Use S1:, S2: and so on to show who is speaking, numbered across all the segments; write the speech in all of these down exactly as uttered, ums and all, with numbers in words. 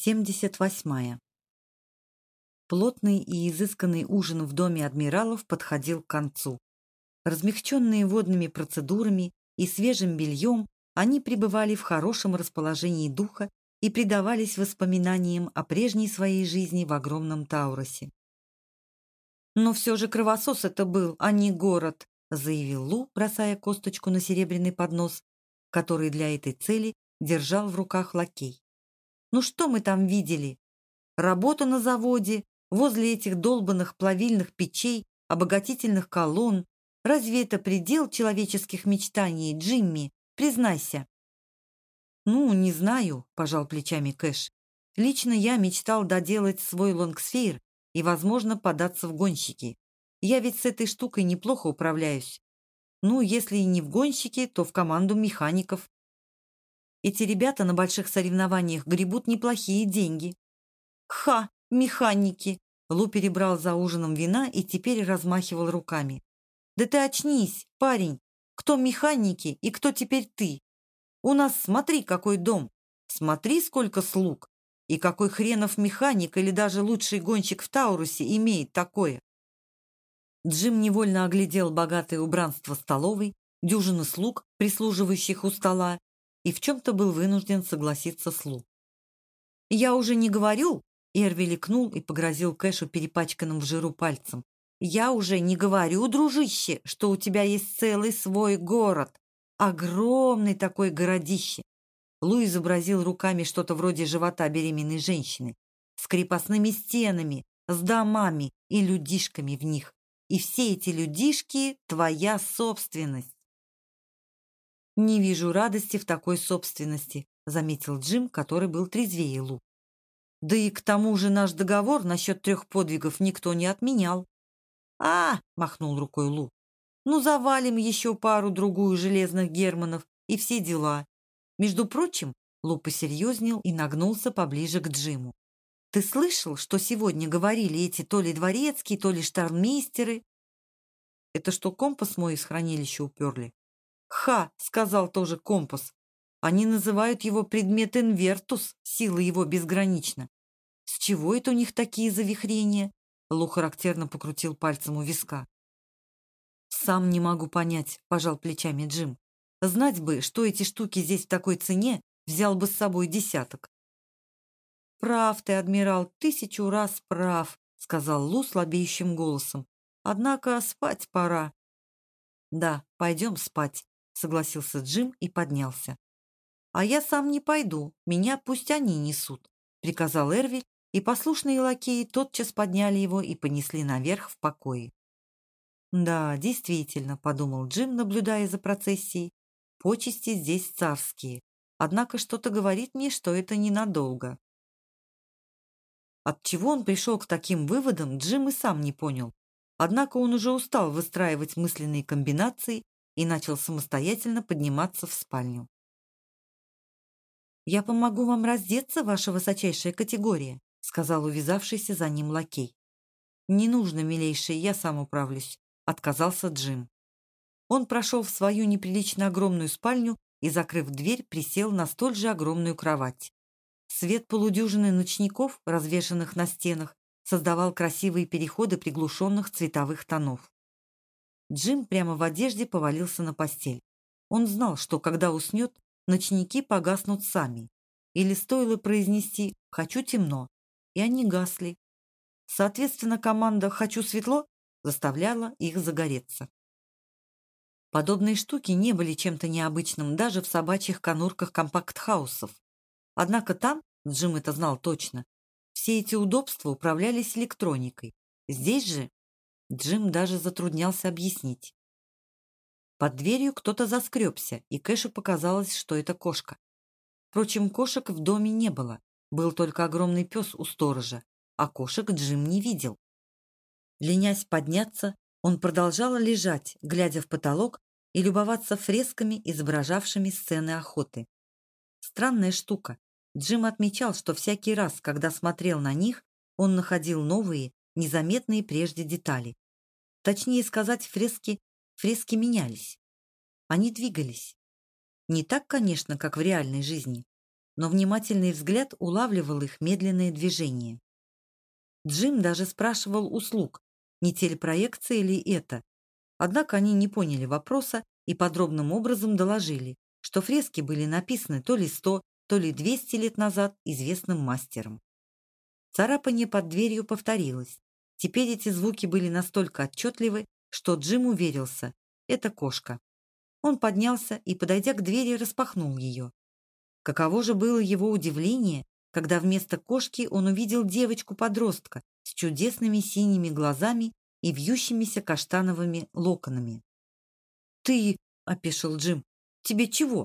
S1: семьдесят восьмая. Плотный и изысканный ужин в доме адмиралов подходил к концу. Размягченные водными процедурами и свежим бельем, они пребывали в хорошем расположении духа и предавались воспоминаниям о прежней своей жизни в огромном Таурусе. «Но все же кровосос это был, а не город», заявил Лу, бросая косточку на серебряный поднос, который для этой цели держал в руках лакей. «Ну что мы там видели? Работу на заводе, возле этих долбанных плавильных печей, обогатительных колонн. Разве это предел человеческих мечтаний, Джимми? Признайся». «Ну, не знаю», – пожал плечами Кэш. «Лично я мечтал доделать свой лонгсфейр и, возможно, податься в гонщики. Я ведь с этой штукой неплохо управляюсь. Ну, если и не в гонщики, то в команду механиков. Эти ребята на больших соревнованиях гребут неплохие деньги». «Ха, механики!» Лу перебрал за ужином вина и теперь размахивал руками. «Да ты очнись, парень! Кто механики и кто теперь ты? У нас смотри, какой дом! Смотри, сколько слуг! И какой хренов механик или даже лучший гонщик в Таурусе имеет такое?» Джим невольно оглядел богатое убранство столовой, дюжины слуг, прислуживающих у стола, и в чем-то был вынужден согласиться с Лу. «Я уже не говорю», — Эрви икнул и погрозил Кэшу перепачканным в жиру пальцем. «Я уже не говорю, дружище, что у тебя есть целый свой город. Огромный такой городище». Лу изобразил руками что-то вроде живота беременной женщины, с крепостными стенами, с домами и людишками в них. И все эти людишки — твоя собственность. «Не вижу радости в такой собственности», — заметил Джим, который был трезвее Лу. «Да и к тому же наш договор насчет трех подвигов никто не отменял». «А!» — махнул рукой Лу. «Ну, завалим еще пару-другую железных германов и все дела. Между прочим», — Лу посерьезнел и нагнулся поближе к Джиму. «Ты слышал, что сегодня говорили эти то ли дворецкие, то ли штармейстеры?» «Это что, компас мой из хранилища уперли?» «Ха!» — сказал тоже компас. «Они называют его предмет инвертус, сила его безгранична. С чего это у них такие завихрения?» Лу характерно покрутил пальцем у виска. «Сам не могу понять», — пожал плечами Джим. «Знать бы, что эти штуки здесь в такой цене, взял бы с собой десяток». «Прав ты, адмирал, тысячу раз прав», — сказал Лу слабеющим голосом. «Однако спать пора». «Да, пойдем спать», — согласился Джим и поднялся. «А я сам не пойду, меня пусть они несут», — приказал Эрви, и послушные лакеи тотчас подняли его и понесли наверх в покое. «Да, действительно», — подумал Джим, наблюдая за процессией, — «почести здесь царские, однако что-то говорит мне, что это ненадолго». Отчего он пришел к таким выводам, Джим и сам не понял, однако он уже устал выстраивать мысленные комбинации и начал самостоятельно подниматься в спальню. «Я помогу вам раздеться, ваша высочайшая категория», — сказал увязавшийся за ним лакей. «Не нужно, милейший, я сам управлюсь», — отказался Джим. Он прошел в свою неприлично огромную спальню и, закрыв дверь, присел на столь же огромную кровать. Свет полудюжины ночников, развешанных на стенах, создавал красивые переходы приглушенных цветовых тонов. Джим прямо в одежде повалился на постель. Он знал, что, когда уснет, ночники погаснут сами. Или стоило произнести «хочу темно», и они гасли. Соответственно, команда «хочу светло» заставляла их загореться. Подобные штуки не были чем-то необычным даже в собачьих конурках компакт-хаусов. Однако там, Джим это знал точно, все эти удобства управлялись электроникой. Здесь же Джим даже затруднялся объяснить. Под дверью кто-то заскребся, и Кэшу показалось, что это кошка. Впрочем, кошек в доме не было, был только огромный пес у сторожа, а кошек Джим не видел. Ленясь подняться, он продолжал лежать, глядя в потолок и любоваться фресками, изображавшими сцены охоты. Странная штука. Джим отмечал, что всякий раз, когда смотрел на них, он находил новые, незаметные прежде детали. Точнее сказать, фрески, фрески менялись. Они двигались. Не так, конечно, как в реальной жизни, но внимательный взгляд улавливал их медленные движения. Джим даже спрашивал у слуг, не телепроекция ли это. Однако они не поняли вопроса и подробным образом доложили, что фрески были написаны то ли сто, то ли двести лет назад известным мастером. Царапанье под дверью повторилось. Теперь эти звуки были настолько отчетливы, что Джим уверился – это кошка. Он поднялся и, подойдя к двери, распахнул ее. Каково же было его удивление, когда вместо кошки он увидел девочку-подростка с чудесными синими глазами и вьющимися каштановыми локонами. «Ты...» — опешил Джим. «Тебе чего?»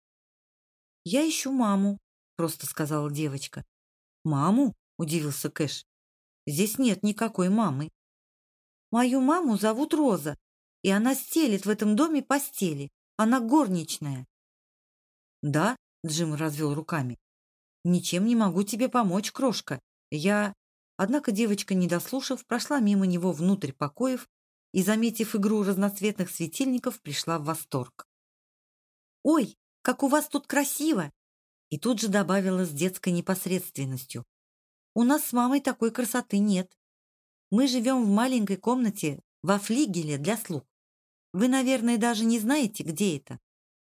S1: «Я ищу маму», — просто сказала девочка. «Маму?» — удивился Кэш. «Здесь нет никакой мамы». «Мою маму зовут Роза, и она стелит в этом доме постели. Она горничная». «Да?» — Джим развел руками. «Ничем не могу тебе помочь, крошка. Я...» Однако девочка, не дослушав, прошла мимо него внутрь покоев и, заметив игру разноцветных светильников, пришла в восторг. «Ой, как у вас тут красиво!» И тут же добавила с детской непосредственностью. «У нас с мамой такой красоты нет. Мы живем в маленькой комнате во флигеле для слуг. Вы, наверное, даже не знаете, где это?»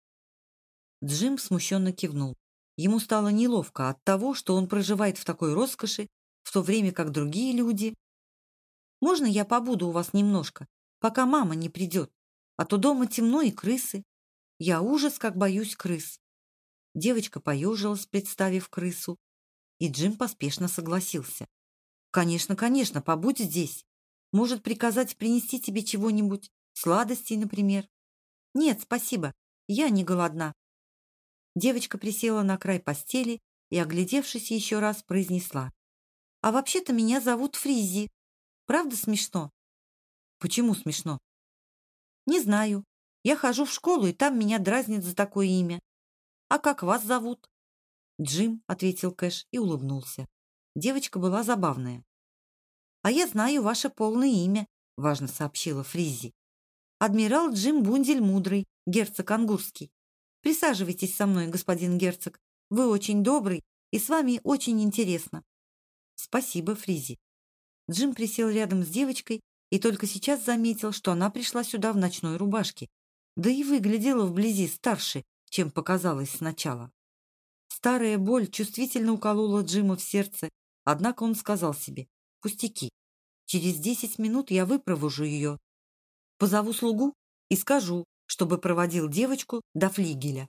S1: Джим смущенно кивнул. Ему стало неловко от того, что он проживает в такой роскоши, в то время как другие люди... «Можно я побуду у вас немножко, пока мама не придет? А то дома темно и крысы. Я ужас, как боюсь крыс». Девочка поежилась, представив крысу, и Джим поспешно согласился. «Конечно, конечно, побудь здесь. Может, приказать принести тебе чего-нибудь, сладостей, например?» «Нет, спасибо, я не голодна». Девочка присела на край постели и, оглядевшись еще раз, произнесла. «А вообще-то меня зовут Фризи. Правда смешно?» «Почему смешно?» «Не знаю. Я хожу в школу, и там меня дразнят за такое имя. А как вас зовут?» «Джим», — ответил Кэш и улыбнулся. Девочка была забавная. «А я знаю ваше полное имя», — важно сообщила Фризи. «Адмирал Джим Бундель Мудрый, герцог Ангурский. Присаживайтесь со мной, господин герцог. Вы очень добрый, и с вами очень интересно». «Спасибо, Фризи». Джим присел рядом с девочкой и только сейчас заметил, что она пришла сюда в ночной рубашке, да и выглядела вблизи старше, чем показалось сначала. Старая боль чувствительно уколола Джима в сердце, однако он сказал себе: «Пустяки. Через десять минут я выпровожу ее. Позову слугу и скажу, чтобы проводил девочку до флигеля».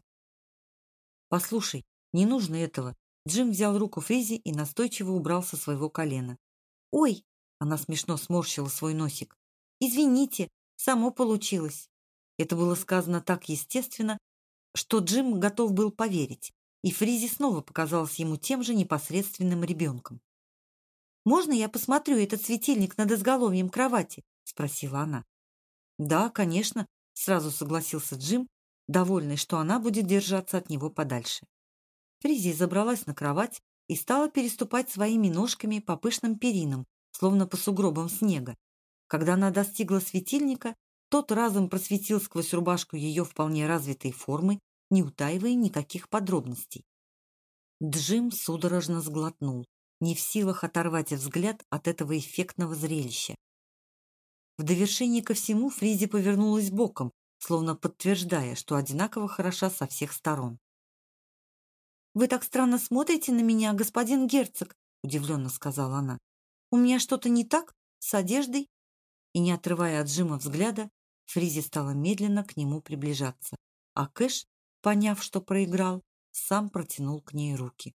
S1: «Послушай, не нужно этого». Джим взял руку Фризи и настойчиво убрал со своего колена. «Ой!» — она смешно сморщила свой носик. «Извините, само получилось». Это было сказано так естественно, что Джим готов был поверить, и Фризи снова показалась ему тем же непосредственным ребенком. «Можно я посмотрю этот светильник над изголовьем кровати?» — спросила она. «Да, конечно», — сразу согласился Джим, довольный, что она будет держаться от него подальше. Фризи забралась на кровать и стала переступать своими ножками по пышным перинам, словно по сугробам снега. Когда она достигла светильника, тот разом просветил сквозь рубашку ее вполне развитой формы, не утаивая никаких подробностей. Джим судорожно сглотнул, не в силах оторвать взгляд от этого эффектного зрелища. В довершение ко всему Фризи повернулась боком, словно подтверждая, что одинаково хороша со всех сторон. «Вы так странно смотрите на меня, господин герцог», — удивленно сказала она. «У меня что-то не так с одеждой?» И, не отрывая от Джима взгляда, Фризи стала медленно к нему приближаться, а Кэш, поняв, что проиграл, сам протянул к ней руки.